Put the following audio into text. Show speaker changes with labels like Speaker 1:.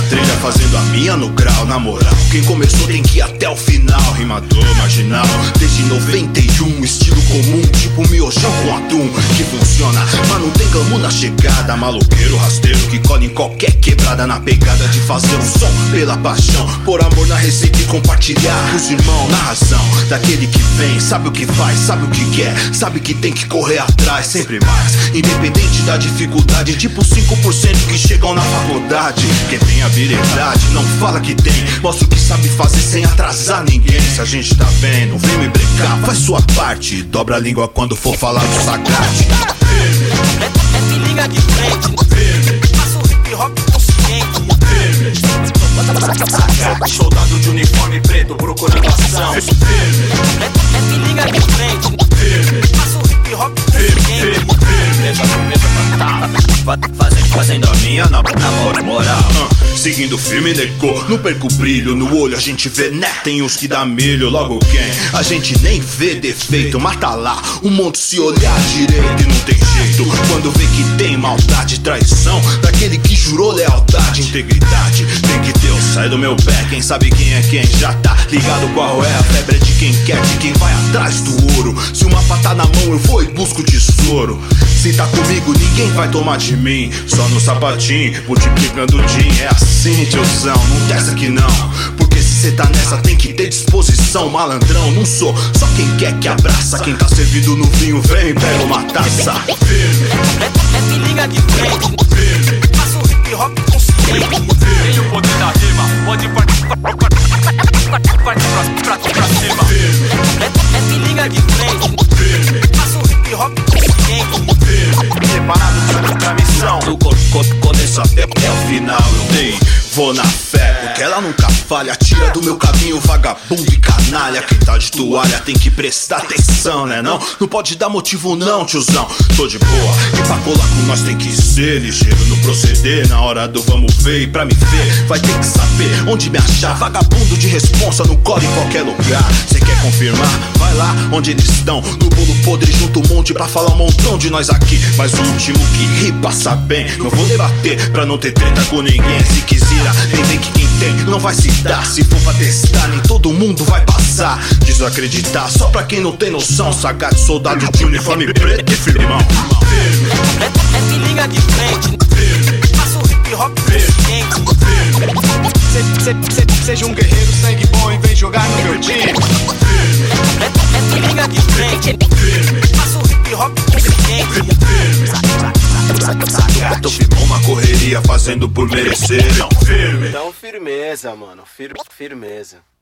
Speaker 1: trilha fazendo a minha no grau, na moral. Quem começou tem que ir até o final. Rimador marginal, desde 91, estilo comum, tipo miojão com atum, que funciona, mas não tem glamour na chegada. Maloqueiro, rasteiro, que cola em qualquer quebrada, na pegada de fazer um som pela paixão, por amor na receita e compartilhar com os irmãos, na razão daquele que vem, sabe o que faz, sabe o que quer, sabe que tem que correr atrás, sempre mais, independente da dificuldade, tipo 5% que chegam na faculdade. Quem tem habilidade não fala que tem, mostra o que sabe fazer sem atrasar ninguém. Se a gente tá bem, não vem me brecar, faz sua parte, dobra a língua quando for falar do sacate.
Speaker 2: É se liga de frente, faça o hip hop consciente.
Speaker 1: Soldado de uniforme preto procurando ação.
Speaker 2: É se liga de frente, faça o hip hop consciente.
Speaker 1: Fazendo a minha na moral, seguindo firme, negou, não perco o brilho. No olho a gente vê, né? Tem uns que dá milho, logo quem? A gente nem vê defeito, mata lá um monte se olhar direito e não tem jeito. Quando vê que tem maldade, traição daquele que jurou lealdade, integridade, tem que ter o sai do meu pé. Quem sabe quem é quem já tá ligado qual é a febre de quem quer, de quem vai atrás do ouro. Se uma mapa tá na mão eu vou e busco o tesouro. Se tá comigo ninguém vai tomar de mim, só no sapatinho, multiplicando o din. É assim, tiozão, não desce aqui não, porque se cê tá nessa tem que ter disposição. Malandrão, não sou só quem quer que abraça, quem tá servido no vinho vem e pega uma taça.
Speaker 2: É se liga de frente, faça o hip hop consciente.
Speaker 3: Tem o poder da rima, pode partir pra cima.
Speaker 2: É se liga de frente, faça o hip hop consciente.
Speaker 1: Separado da missão, do começo até o final eu dei, vou na fé, porque ela nunca falha. Tira do meu caminho vagabundo e canalha. Quem tá de toalha tem que prestar atenção, né não? Não pode dar motivo não, tiozão. Tô de boa, e pra colar com nós tem que ser ligeiro no proceder. Na hora do vamos ver, e pra me ver vai ter que saber onde me achar. Vagabundo de responsa não cola em qualquer lugar. Cê quer confirmar? Vai lá onde eles estão, no bolo podre junto um monte pra falar um montão de nós aqui. Mas o último que ri passa bem. Não vou debater pra não ter treta com ninguém. Se quiser, nem vem que quem tem não vai se dar. Se for pra testar, nem todo mundo vai passar. Desacreditar só pra quem não tem noção. Sagaz, soldado de uniforme preto e firmão.
Speaker 2: É se liga de frente, faça o hip hop consciente.
Speaker 4: Seja um guerreiro, sangue bom e vem jogar no meu time.
Speaker 2: É se liga de frente, faça o hip hop consciente.
Speaker 1: Tô firmão, uma correria fazendo por merecer. Não, firme.
Speaker 5: Então firmeza, mano, firmeza.